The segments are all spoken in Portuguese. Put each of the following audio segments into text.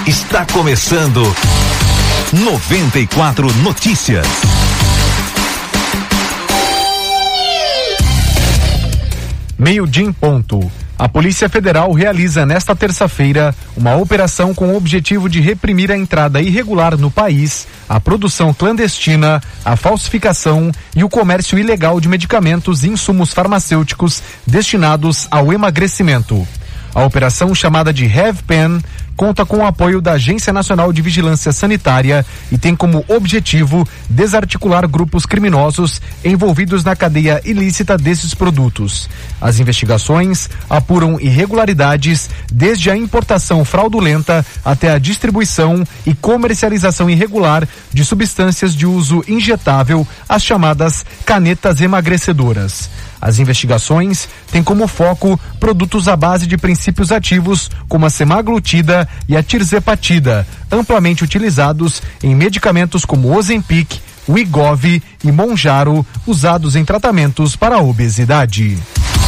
Está começando 94 Notícias. Meio-dia em ponto. A Polícia Federal realiza nesta terça-feira uma operação com o objetivo de reprimir a entrada irregular no país, a produção clandestina, a falsificação e o comércio ilegal de medicamentos e insumos farmacêuticos destinados ao emagrecimento. A operação, chamada de Have Pen, conta com o apoio da Agência Nacional de Vigilância Sanitária e tem como objetivo desarticular grupos criminosos envolvidos na cadeia ilícita desses produtos. As investigações apuram irregularidades desde a importação fraudulenta até a distribuição e comercialização irregular de substâncias de uso injetável, as chamadas canetas emagrecedoras. As investigações têm como foco produtos à base de princípios ativos como a semaglutida e a tirzepatida, amplamente utilizados em medicamentos como Ozempic, Wegovy e Mounjaro, usados em tratamentos para a obesidade.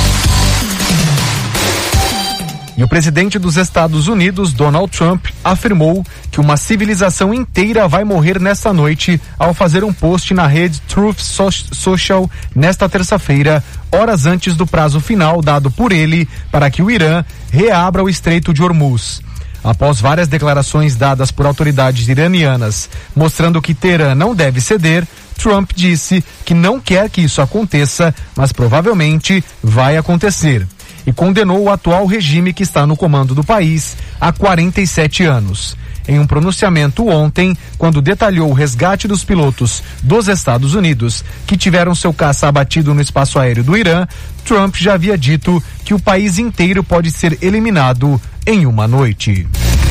E o presidente dos Estados Unidos, Donald Trump, afirmou que uma civilização inteira vai morrer nesta noite ao fazer um post na rede Truth Social nesta terça-feira, horas antes do prazo final dado por ele para que o Irã reabra o Estreito de Hormuz. Após várias declarações dadas por autoridades iranianas mostrando que Teherã não deve ceder, Trump disse que não quer que isso aconteça, mas provavelmente vai acontecer. E condenou o atual regime que está no comando do país há 47 anos. Em um pronunciamento ontem, quando detalhou o resgate dos pilotos dos Estados Unidos que tiveram seu caça abatido no espaço aéreo do Irã, Trump já havia dito que o país inteiro pode ser eliminado em uma noite.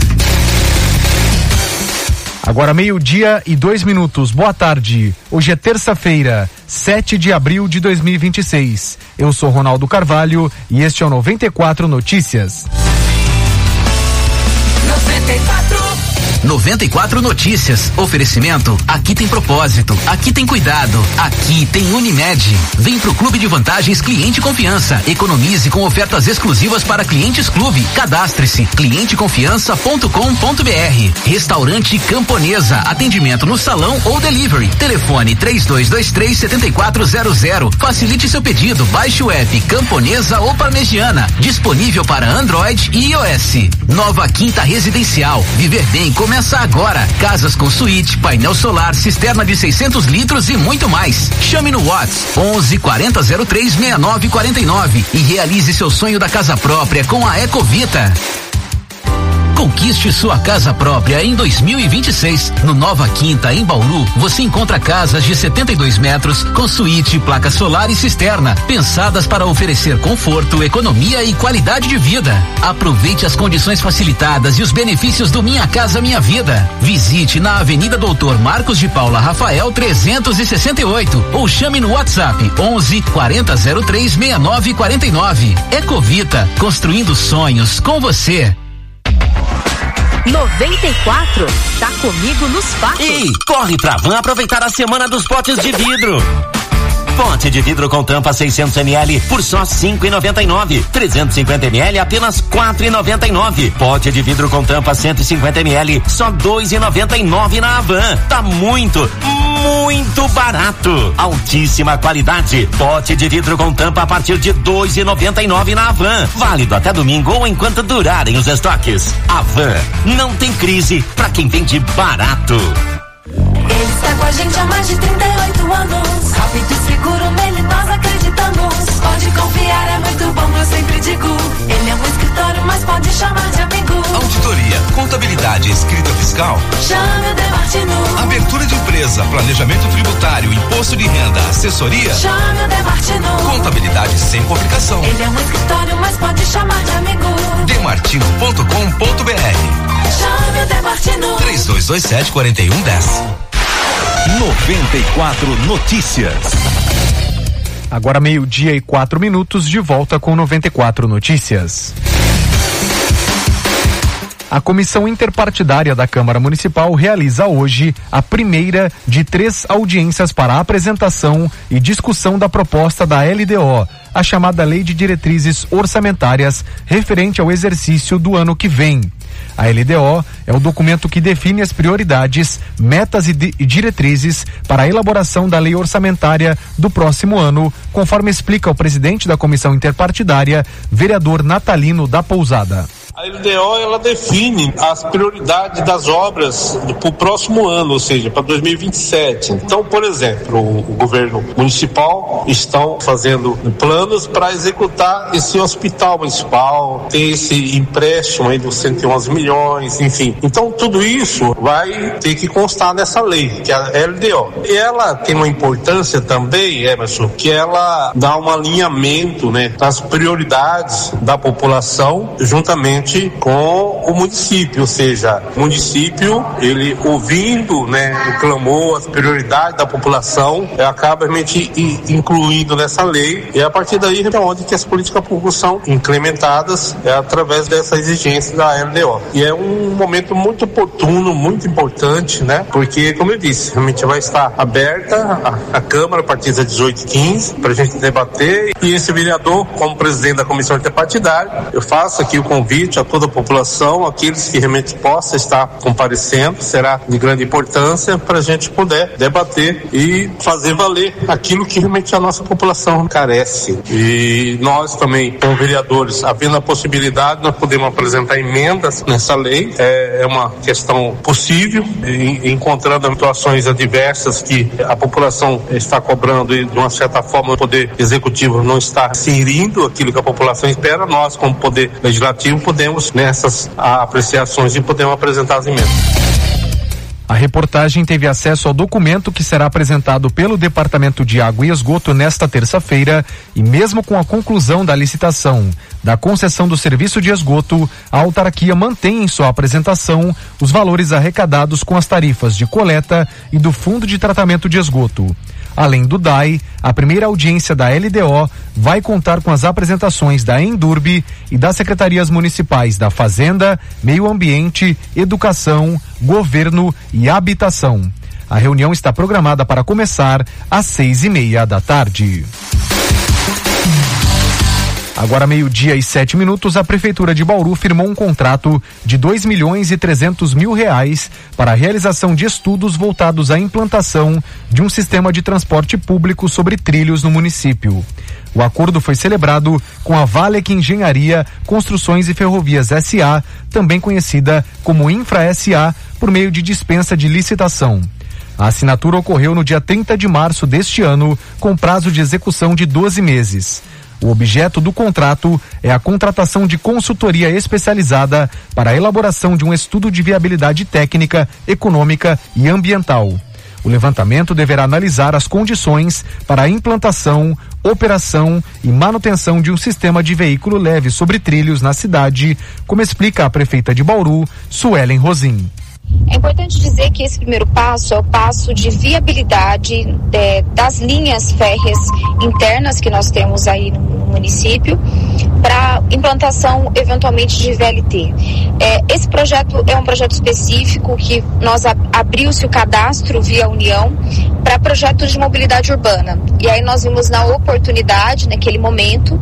Agora 12:02. Boa tarde. Hoje é terça-feira, 7 de abril de 2026. Eu sou Ronaldo Carvalho e este é o 94 Notícias. 94 Notícias. Oferecimento. Aqui tem propósito. Aqui tem cuidado. Aqui tem Unimed. Vem pro Clube de Vantagens Cliente Confiança. Economize com ofertas exclusivas para clientes clube. Cadastre-se. clienteconfiança.com.br. Restaurante Camponesa. Atendimento no salão ou delivery. Telefone 3223-7400. Facilite seu pedido. Baixe o app Camponesa ou Parmegiana. Disponível para Android e iOS. Nova Quinta Residencial. Viver bem começa agora. Casas com suíte, painel solar, cisterna de 600 litros e muito mais. Chame no WhatsApp 11-4003-6949 e realize seu sonho da casa própria com a Ecovita. Conquiste sua casa própria em 2026. No Nova Quinta, em Bauru, você encontra casas de 72 metros com suíte, placa solar e cisterna, pensadas para oferecer conforto, economia e qualidade de vida. Aproveite as condições facilitadas e os benefícios do Minha Casa Minha Vida. Visite na Avenida Doutor Marcos de Paula Rafael 368 ou chame no WhatsApp 11-4003-6949. Ecovita, construindo sonhos com você. 94, tá comigo nos fatos. Ei, corre pra Van aproveitar a semana dos potes de vidro. Pote de vidro com tampa 600 ml por só R$5,99. 350 ml apenas R$4,99. Pote de vidro com tampa 150 ml só R$2,99 na Avan. Tá muito barato. Altíssima qualidade. Pote de vidro com tampa a partir de R$2,99 na Avan. Válido até domingo ou enquanto durarem os estoques. Avan, não tem crise pra quem vende barato. Ele está com a gente há mais de 38 anos. Rápido e seguro, nele nós acreditamos. Pode confiar, é muito bom, eu sempre digo. Ele é um escritório, mas pode chamar de amigo. Auditoria, contabilidade, escrita fiscal. Chame o Demartino. Abertura de empresa, planejamento tributário, imposto de renda, assessoria. Chame o Demartino. Contabilidade sem complicação. Ele é um escritório, mas pode chamar de amigo. Demartino.com.br. Chame o Demartino. 3227-4110. 94 Notícias. Agora 12:04, de volta com 94 Notícias. A Comissão Interpartidária da Câmara Municipal realiza hoje a primeira de 3 audiências para a apresentação e discussão da proposta da LDO, a chamada Lei de Diretrizes Orçamentárias, referente ao exercício do ano que vem. A LDO é o documento que define as prioridades, metas e diretrizes para a elaboração da lei orçamentária do próximo ano, conforme explica o presidente da Comissão Interpartidária, vereador Natalino da Pousada. A LDO, ela define as prioridades das obras para o próximo ano, ou seja, para 2027. Então, por exemplo, o governo municipal estão fazendo planos para executar esse hospital municipal, tem esse empréstimo aí dos 111 milhões, enfim. Então, tudo isso vai ter que constar nessa lei, que é a LDO. E ela tem uma importância também, Emerson, que ela dá um alinhamento, né, das prioridades da população juntamente com o município, ou seja, o município, ele ouvindo, né, o clamor, as prioridades da população, acaba realmente incluindo nessa lei, e a partir daí é onde que as políticas públicas são implementadas através dessa exigência da LDO. E é um momento muito oportuno, muito importante, né, porque, como eu disse, realmente vai estar aberta a Câmara a partir das 18h15 para a gente debater, e esse vereador, como presidente da Comissão Interpartidária, eu faço aqui o convite a toda a população, aqueles que realmente possam estar comparecendo, será de grande importância para a gente poder debater e fazer valer aquilo que realmente a nossa população carece. E nós também, como vereadores, havendo a possibilidade, nós podemos apresentar emendas nessa lei, é uma questão possível, encontrando situações adversas que a população está cobrando e de uma certa forma o Poder Executivo não está inserindo aquilo que a população espera, nós como Poder Legislativo podemos nessas apreciações e podemos apresentar as emendas. A reportagem teve acesso ao documento que será apresentado pelo Departamento de Água e Esgoto nesta terça-feira, e mesmo com a conclusão da licitação da concessão do serviço de esgoto, a autarquia mantém em sua apresentação os valores arrecadados com as tarifas de coleta e do Fundo de Tratamento de Esgoto. Além do DAI, a primeira audiência da LDO vai contar com as apresentações da Endurbe e das secretarias municipais da Fazenda, Meio Ambiente, Educação, Governo e Habitação. A reunião está programada para começar às 6:30 da tarde. Agora 12:07, a Prefeitura de Bauru firmou um contrato de R$2.300.000 para a realização de estudos voltados à implantação de um sistema de transporte público sobre trilhos no município. O acordo foi celebrado com a Valec Engenharia, Construções e Ferrovias S.A., também conhecida como Infra S.A., por meio de dispensa de licitação. A assinatura ocorreu no dia 30 de março deste ano, com prazo de execução de 12 meses. O objeto do contrato é a contratação de consultoria especializada para a elaboração de um estudo de viabilidade técnica, econômica e ambiental. O levantamento deverá analisar as condições para a implantação, operação e manutenção de um sistema de veículo leve sobre trilhos na cidade, como explica a prefeita de Bauru, Suelen Rosim. É importante dizer que esse primeiro passo é o passo de viabilidade das linhas férreas internas que nós temos aí no município para implantação eventualmente de VLT. Esse projeto é um projeto específico que nós abriu-se o cadastro via União para projetos de mobilidade urbana. E aí nós vimos na oportunidade, naquele momento,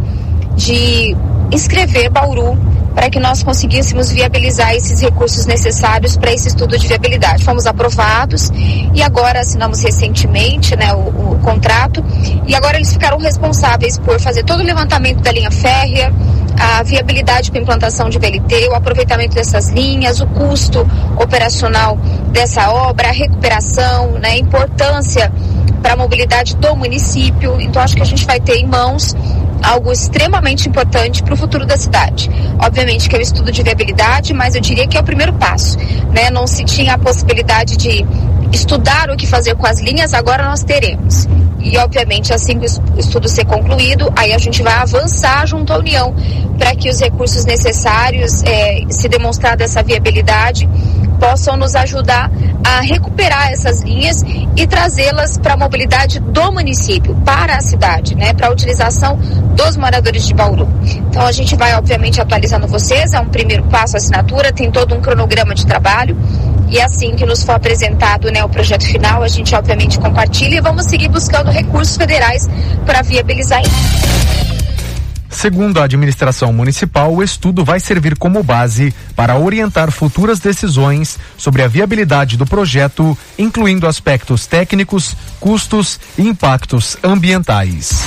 de inscrever Bauru para que nós conseguíssemos viabilizar esses recursos necessários para esse estudo de viabilidade. Fomos aprovados e agora assinamos recentemente, né, o contrato, e agora eles ficaram responsáveis por fazer todo o levantamento da linha férrea, a viabilidade para implantação de VLT, o aproveitamento dessas linhas, o custo operacional dessa obra, a recuperação, né, a importância para a mobilidade do município. Então acho que a gente vai ter em mãos algo extremamente importante para o futuro da cidade. Obviamente que é o estudo de viabilidade, mas eu diria que é o primeiro passo, né? Não se tinha a possibilidade de estudar o que fazer com as linhas, agora nós teremos. E obviamente assim que o estudo ser concluído, aí a gente vai avançar junto à União para que os recursos necessários, se demonstrada essa viabilidade, possam nos ajudar a recuperar essas linhas e trazê-las para a mobilidade do município, para a cidade, né, para a utilização dos moradores de Bauru. Então a gente vai obviamente atualizando vocês, é um primeiro passo a assinatura, tem todo um cronograma de trabalho, e assim que nos for apresentado, né, o projeto final, a gente obviamente compartilha e vamos seguir buscando recursos federais para viabilizar isso. Segundo a administração municipal, o estudo vai servir como base para orientar futuras decisões sobre a viabilidade do projeto, incluindo aspectos técnicos, custos e impactos ambientais.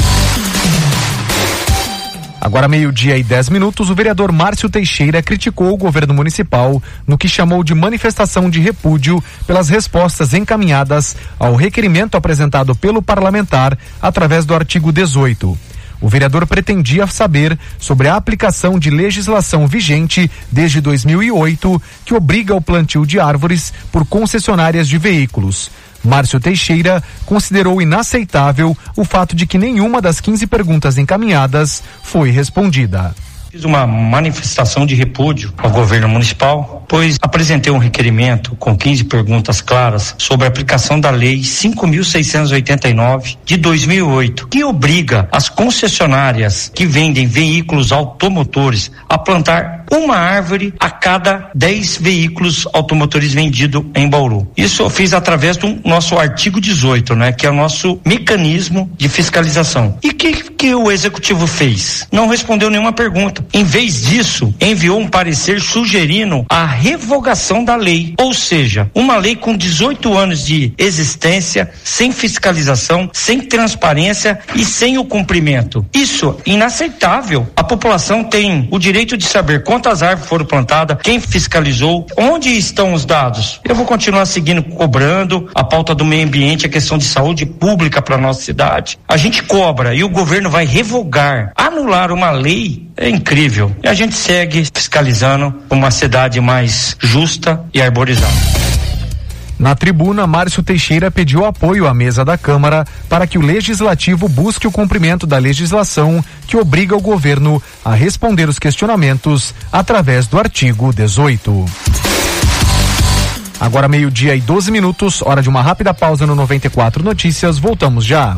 Agora 12:10, o vereador Márcio Teixeira criticou o governo municipal no que chamou de manifestação de repúdio pelas respostas encaminhadas ao requerimento apresentado pelo parlamentar através do artigo 18. O vereador pretendia saber sobre a aplicação de legislação vigente desde 2008 que obriga o plantio de árvores por concessionárias de veículos. Márcio Teixeira considerou inaceitável o fato de que nenhuma das 15 perguntas encaminhadas foi respondida. Fiz uma manifestação de repúdio ao governo municipal, pois apresentei um requerimento com 15 perguntas claras sobre a aplicação da Lei 5.689 de 2008, que obriga as concessionárias que vendem veículos automotores a plantar uma árvore a cada 10 veículos automotores vendidos em Bauru. Isso eu fiz através do nosso artigo 18, que é o nosso mecanismo de fiscalização. E que o executivo fez? Não respondeu nenhuma pergunta. Em vez disso, enviou um parecer sugerindo a revogação da lei, ou seja, uma lei com 18 anos de existência, sem fiscalização, sem transparência e sem o cumprimento. Isso é inaceitável. A população tem o direito de saber quantas árvores foram plantadas, quem fiscalizou, onde estão os dados. Eu vou continuar seguindo, cobrando a pauta do meio ambiente, a questão de saúde pública para nossa cidade. A gente cobra e o governo vai revogar, anular uma lei. É incrível. E a gente segue fiscalizando uma cidade mais justa e arborizada. Na tribuna, Márcio Teixeira pediu apoio à mesa da Câmara para que o Legislativo busque o cumprimento da legislação que obriga o governo a responder os questionamentos através do artigo 18. Agora 12:12, hora de uma rápida pausa no 94 Notícias. Voltamos já.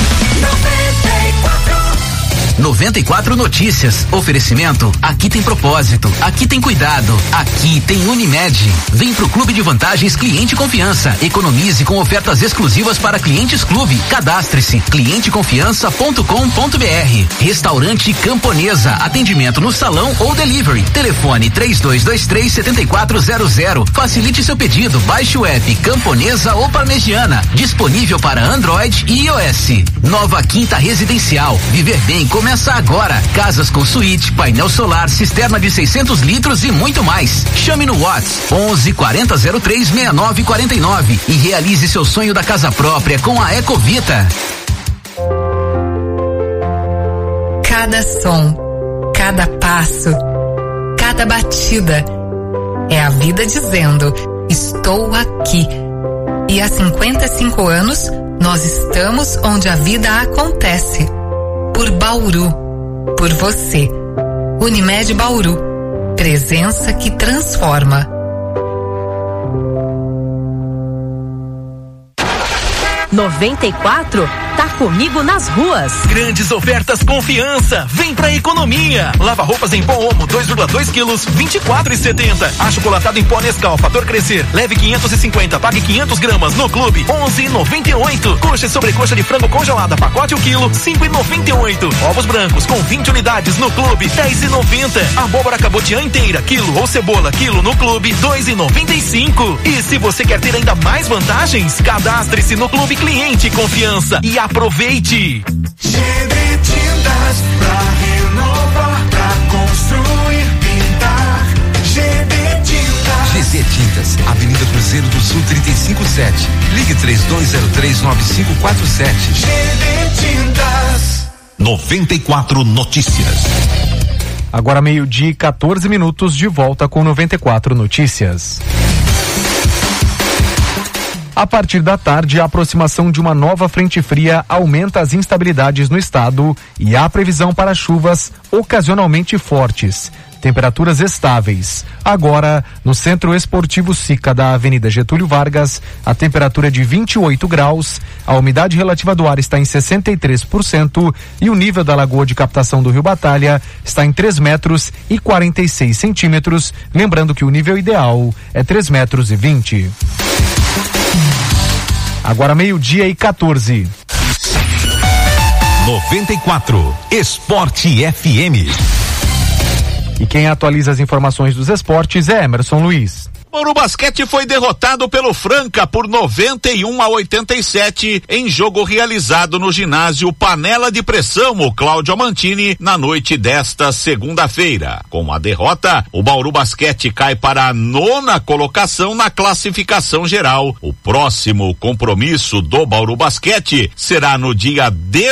94 Notícias. Oferecimento. Aqui tem propósito. Aqui tem cuidado. Aqui tem Unimed. Vem pro Clube de Vantagens Cliente Confiança. Economize com ofertas exclusivas para clientes clube. Cadastre-se. clienteconfiança.com.br. Restaurante Camponesa. Atendimento no salão ou delivery. Telefone 3223-7400. Facilite seu pedido. Baixe o app Camponesa ou Parmegiana. Disponível para Android e iOS. Nova Quinta Residencial. Viver bem começa agora. Casas com suíte, painel solar, cisterna de 600 litros e muito mais. Chame no WhatsApp 11 4003 6949 e realize seu sonho da casa própria com a Ecovita. Cada som, cada passo, cada batida é a vida dizendo: estou aqui. E há 55 anos nós estamos onde a vida acontece. Por Bauru, por você. Unimed Bauru, presença que transforma. 94 tá comigo nas ruas. Grandes ofertas Confiança. Vem pra economia. Lava roupas em pó Omo 2,2 quilos, 24,70. Achocolatado em pó Nescau Fator Crescer. Leve 550, pague 500 gramas no clube, 11,98. Coxa e sobrecoxa de frango congelada, pacote 1 quilo, 5,98. Ovos brancos com 20 unidades no clube, 10,90. Abóbora cabotiã inteira, quilo, ou cebola, quilo no clube, 2,95. E se você quer ter ainda mais vantagens, cadastre-se no Clube Cliente Confiança e aproveite. GD Tintas, pra renovar, pra construir, pintar. GD Tintas. GD Tintas, Avenida Cruzeiro do Sul 357. Ligue 3203-9547. GD Tintas. 94 Notícias. Agora 12:14, de volta com 94 Notícias. A partir da tarde, a aproximação de uma nova frente fria aumenta as instabilidades no estado e há previsão para chuvas ocasionalmente fortes. Temperaturas estáveis. Agora, no Centro Esportivo Sica da Avenida Getúlio Vargas, a temperatura é de 28 graus, a umidade relativa do ar está em 63% e o nível da lagoa de captação do Rio Batalha está em 3 metros e 46 centímetros, lembrando que o nível ideal é 3 metros e 20. Agora 12:14. 94, Esporte FM. E quem atualiza as informações dos esportes é Emerson Luiz. Bauru Basquete foi derrotado pelo Franca por 91-87 em jogo realizado no ginásio Panela de Pressão, o Cláudio Amantini, na noite desta segunda-feira. Com a derrota, o Bauru Basquete cai para a 9ª colocação na classificação geral. O próximo compromisso do Bauru Basquete será no dia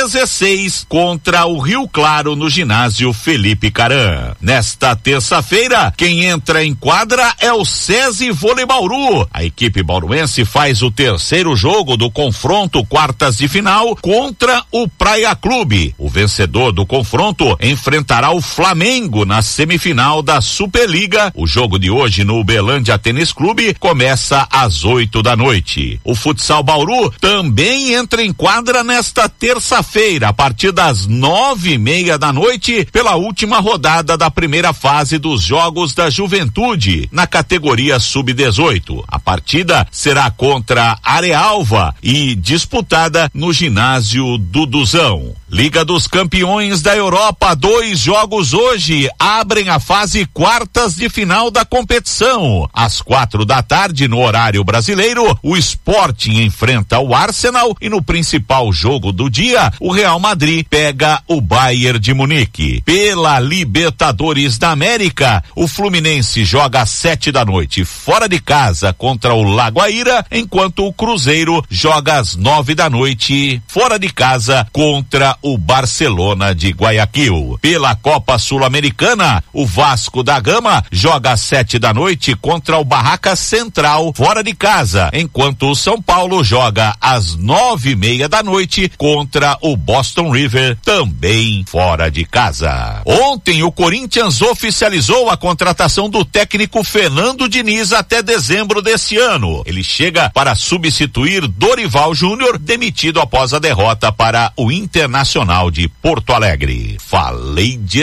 16 contra o Rio Claro no ginásio Felipe Caran. Nesta terça-feira, quem entra em quadra é o SESI Vôlei Bauru. A equipe bauruense faz o terceiro jogo do confronto quartas de final contra o Praia Clube. O vencedor do confronto enfrentará o Flamengo na semifinal da Superliga. O jogo de hoje no Uberlândia Tênis Clube começa às 8 da noite. O Futsal Bauru também entra em quadra nesta terça-feira, a partir das 9:30 da noite, pela última rodada da primeira fase dos Jogos da Juventude, na categoria Sub-18. A partida será contra Arealva e disputada no ginásio Duduzão. Liga dos Campeões da Europa, 2 jogos hoje abrem a fase quartas de final da competição. Às 4 da tarde, no horário brasileiro, o Sporting enfrenta o Arsenal e no principal jogo do dia, o Real Madrid pega o Bayern de Munique. Pela Libertadores da América, o Fluminense joga às 7 da noite fora de casa contra o Lagoaíra, enquanto o Cruzeiro joga às 9 da noite fora de casa contra o Barcelona de Guayaquil. Pela Copa Sul-Americana, o Vasco da Gama joga às 7 da noite contra o Barracas Central fora de casa, enquanto o São Paulo joga às 9:30 da noite contra o Boston River, também fora de casa. Ontem o Corinthians oficializou a contratação do técnico Fernando Diniz até dezembro deste ano. Ele chega para substituir Dorival Júnior, demitido após a derrota para o Internacional de Porto Alegre. Falei de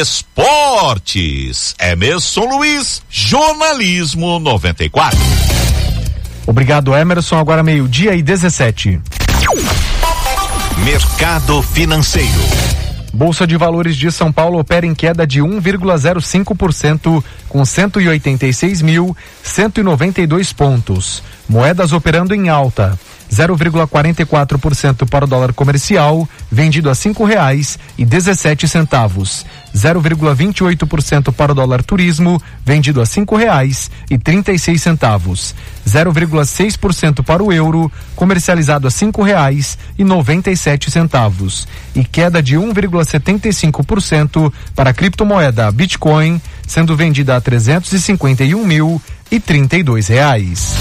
esportes. Emerson Luiz, jornalismo 94. Obrigado, Emerson. Agora 12:17. Mercado financeiro. Bolsa de Valores de São Paulo opera em queda de 1,05%, com 186.192 pontos. Moedas operando em alta. 0,44% para o dólar comercial, vendido a R$5,17. 0,28% para o dólar turismo, vendido a R$5,36. 0,6% para o euro, comercializado a R$5,97. E queda de 1,75% para a criptomoeda Bitcoin, sendo vendida a R$351.032.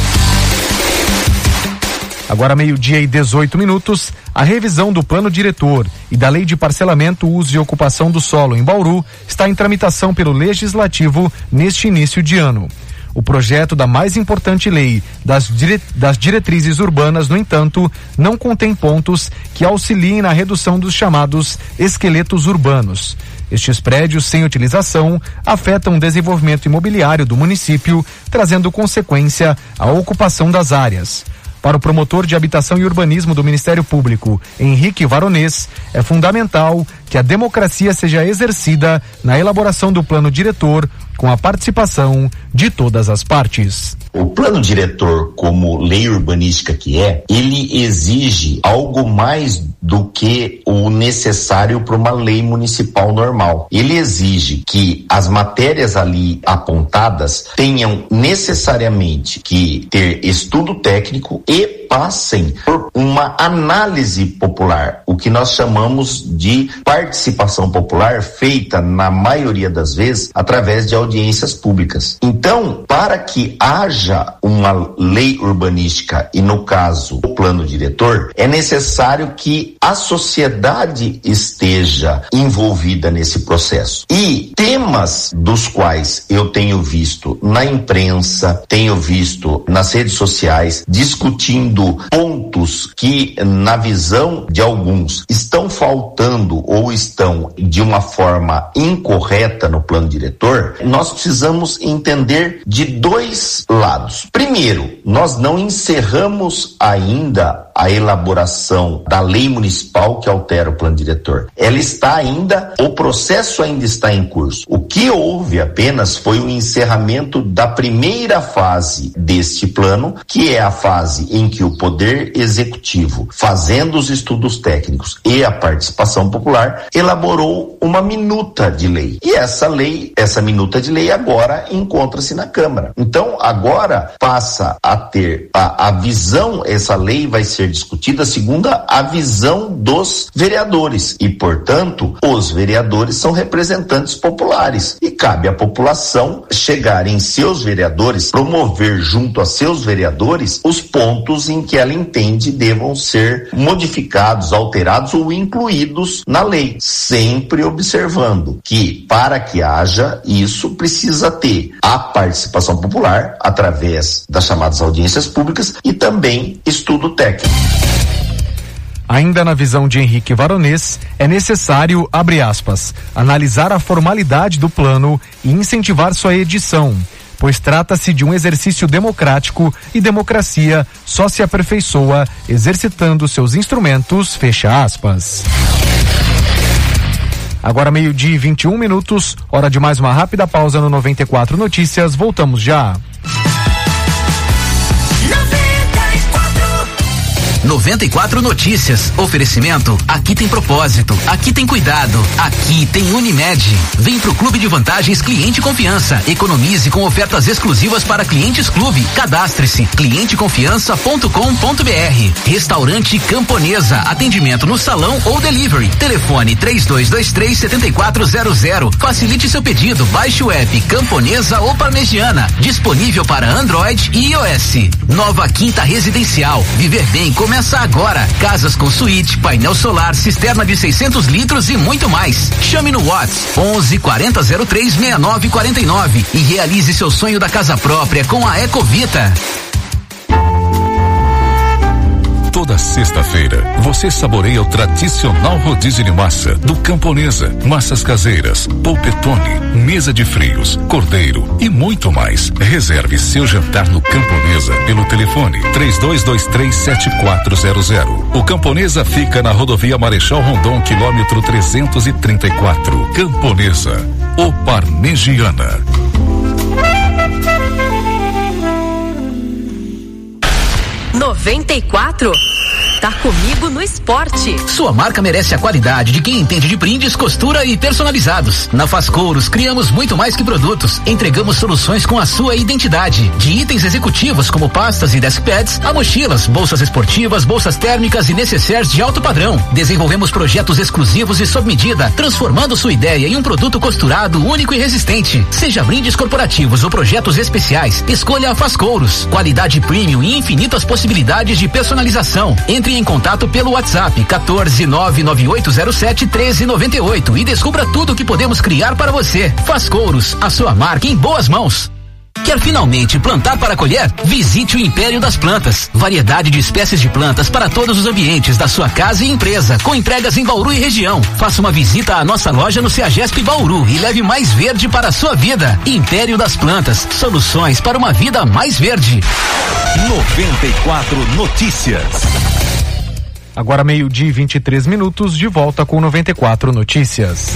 Agora 12:18, a revisão do plano diretor e da lei de parcelamento, uso e ocupação do solo em Bauru está em tramitação pelo Legislativo neste início de ano. O projeto da mais importante lei das diretrizes urbanas, no entanto, não contém pontos que auxiliem na redução dos chamados esqueletos urbanos. Estes prédios sem utilização afetam o desenvolvimento imobiliário do município, trazendo consequência à ocupação das áreas. Para o promotor de habitação e urbanismo do Ministério Público, Henrique Varonês, é fundamental que a democracia seja exercida na elaboração do plano diretor, com a participação de todas as partes. O plano diretor, como lei urbanística que é, ele exige algo mais do que o necessário para uma lei municipal normal. Ele exige que as matérias ali apontadas tenham necessariamente que ter estudo técnico e passem por uma análise popular, o que nós chamamos de participação popular, feita na maioria das vezes através de audiências públicas. Então, para que haja uma lei urbanística e, no caso, o plano diretor, é necessário que a sociedade esteja envolvida nesse processo. E temas dos quais eu tenho visto na imprensa, tenho visto nas redes sociais, discutindo pontos que, na visão de alguns, estão faltando ou estão de uma forma incorreta no plano diretor, nós precisamos entender de dois lados. Primeiro, nós não encerramos ainda a elaboração da lei municipal que altera o plano diretor. O processo ainda está em curso. O que houve apenas foi o encerramento da primeira fase deste plano, que é a fase em que o Poder Executivo, fazendo os estudos técnicos e a participação popular, elaborou uma minuta de lei. E essa minuta de lei agora encontra-se na Câmara. Então, agora passa a ter a visão, essa lei vai ser discutida segundo a visão dos vereadores e, portanto, os vereadores são representantes populares e cabe à população chegar em seus vereadores, promover junto a seus vereadores os pontos em que ela entende devam ser modificados, alterados ou incluídos na lei, sempre observando que para que haja isso precisa ter a participação popular através das chamadas audiências públicas e também estudo técnico. Ainda na visão de Henrique Varonês, é necessário, abre aspas, analisar a formalidade do plano e incentivar sua edição, pois trata-se de um exercício democrático e democracia só se aperfeiçoa exercitando seus instrumentos, fecha aspas. Agora 12:21, hora de mais uma rápida pausa no 94 Notícias, voltamos já. 94 Notícias. Oferecimento. Aqui tem propósito. Aqui tem cuidado. Aqui tem Unimed. Vem pro Clube de Vantagens Cliente Confiança. Economize com ofertas exclusivas para clientes clube. Cadastre-se. clienteconfiança.com.br. Restaurante Camponesa. Atendimento no salão ou delivery. Telefone 3223-7400. Facilite seu pedido. Baixe o app Camponesa ou Parmegiana. Disponível para Android e iOS. Nova Quinta Residencial. Viver bem começa agora. Casas com suíte, painel solar, cisterna de 600 litros e muito mais. Chame no WhatsApp 11 40 03 69 49 e realize seu sonho da casa própria com a Ecovita. Toda sexta-feira, você saboreia o tradicional rodízio de massa do Camponesa, massas caseiras, polpetone, mesa de frios, cordeiro e muito mais. Reserve seu jantar no Camponesa pelo telefone 3223-7400. O Camponesa fica na rodovia Marechal Rondon, quilômetro 334. Camponesa, o Parmegiana. (94) Tá comigo no esporte. Sua marca merece a qualidade de quem entende de brindes, costura e personalizados. Na Fascouros, criamos muito mais que produtos. Entregamos soluções com a sua identidade. De itens executivos como pastas e desk pads, a mochilas, bolsas esportivas, bolsas térmicas e necessaires de alto padrão. Desenvolvemos projetos exclusivos e sob medida, transformando sua ideia em um produto costurado, único e resistente. Seja brindes corporativos ou projetos especiais, escolha a Fascouros. Qualidade premium e infinitas possibilidades de personalização. Entre em contato pelo WhatsApp 14998071398 e descubra tudo o que podemos criar para você. Fascouros, a sua marca em boas mãos. Quer finalmente plantar para colher? Visite o Império das Plantas. Variedade de espécies de plantas para todos os ambientes da sua casa e empresa, com entregas em Bauru e região. Faça uma visita à nossa loja no Ceagesp Bauru e leve mais verde para a sua vida. Império das Plantas, soluções para uma vida mais verde. 94 Notícias. Agora 12:23, de volta com 94 Notícias.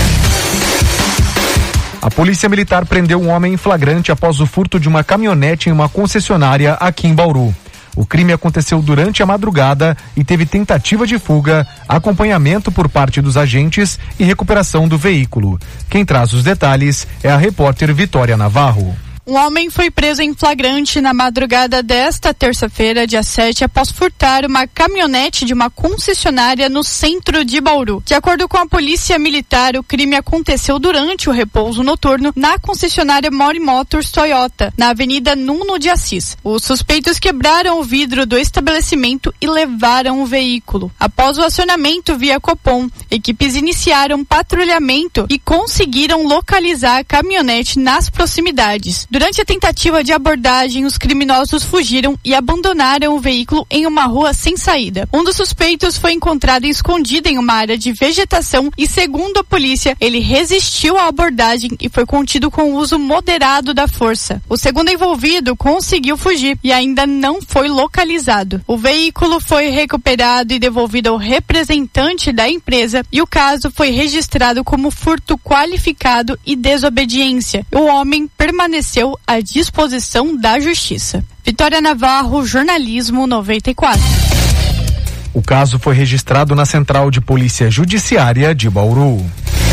A Polícia Militar prendeu um homem em flagrante após o furto de uma caminhonete em uma concessionária aqui em Bauru. O crime aconteceu durante a madrugada e teve tentativa de fuga, acompanhamento por parte dos agentes e recuperação do veículo. Quem traz os detalhes é a repórter Vitória Navarro. Um homem foi preso em flagrante na madrugada desta terça-feira, dia 7, após furtar uma caminhonete de uma concessionária no centro de Bauru. De acordo com a Polícia Militar, o crime aconteceu durante o repouso noturno na concessionária Mori Motors Toyota, na Avenida Nuno de Assis. Os suspeitos quebraram o vidro do estabelecimento e levaram o veículo. Após o acionamento via Copom, equipes iniciaram patrulhamento e conseguiram localizar a caminhonete nas proximidades. Durante a tentativa de abordagem, os criminosos fugiram e abandonaram o veículo em uma rua sem saída. Um dos suspeitos foi encontrado escondido em uma área de vegetação e, segundo a polícia, ele resistiu à abordagem e foi contido com o uso moderado da força. O segundo envolvido conseguiu fugir e ainda não foi localizado. O veículo foi recuperado e devolvido ao representante da empresa e o caso foi registrado como furto qualificado e desobediência. O homem permaneceu à disposição da justiça. Vitória Navarro, Jornalismo 94. O caso foi registrado na Central de Polícia Judiciária de Bauru.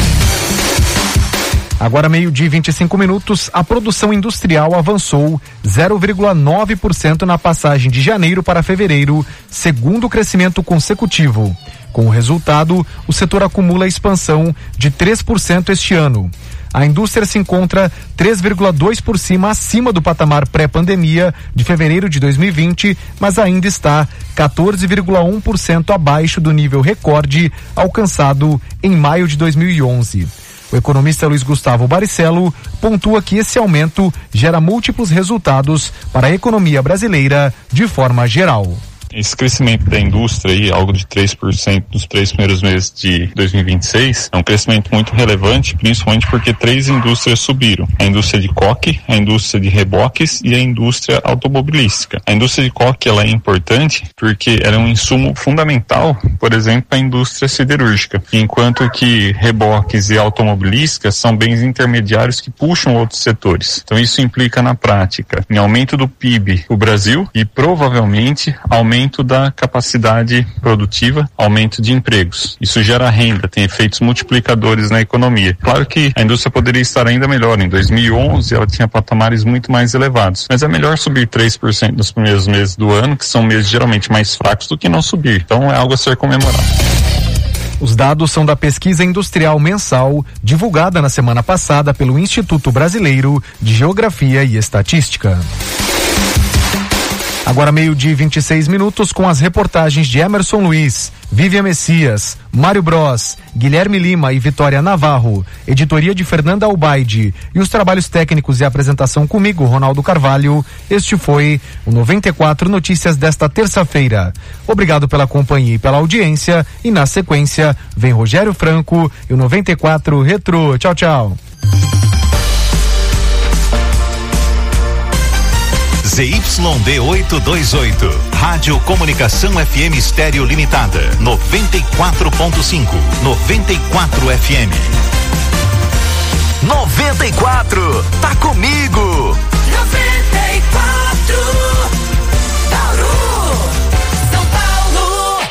Agora 12:25, a produção industrial avançou 0,9% na passagem de janeiro para fevereiro, segundo crescimento consecutivo. Com o resultado, o setor acumula expansão de 3% este ano. A indústria se encontra 3,2% acima do patamar pré-pandemia de fevereiro de 2020, mas ainda está 14,1% abaixo do nível recorde alcançado em maio de 2011. O economista Luiz Gustavo Baricello pontua que esse aumento gera múltiplos resultados para a economia brasileira de forma geral. Esse crescimento da indústria aí, algo de 3% nos 3 primeiros meses de 2026, é um crescimento muito relevante, principalmente porque 3 indústrias subiram. A indústria de coque, a indústria de reboques e a indústria automobilística. A indústria de coque, ela é importante porque ela é um insumo fundamental, por exemplo, para a indústria siderúrgica, enquanto que reboques e automobilísticas são bens intermediários que puxam outros setores. Então isso implica na prática em aumento do PIB do Brasil e provavelmente aumento da capacidade produtiva, aumento de empregos. Isso gera renda, tem efeitos multiplicadores na economia. Claro que a indústria poderia estar ainda melhor. Em 2011 ela tinha patamares muito mais elevados, mas é melhor subir 3% nos primeiros meses do ano, que são meses geralmente mais fracos, do que não subir. Então é algo a ser comemorado. Os dados são da pesquisa industrial mensal divulgada na semana passada pelo Instituto Brasileiro de Geografia e Estatística. Agora 12:26, com as reportagens de Emerson Luiz, Vivian Messias, Mário Bros, Guilherme Lima e Vitória Navarro, editoria de Fernanda Albaide e os trabalhos técnicos e apresentação comigo, Ronaldo Carvalho. Este foi o 94 Notícias desta terça-feira. Obrigado pela companhia e pela audiência, e na sequência vem Rogério Franco e o 94 Retro. Tchau, tchau. ZYD 828, Rádio Comunicação FM Estéreo Limitada, 94.5, 94 FM. 94, tá comigo.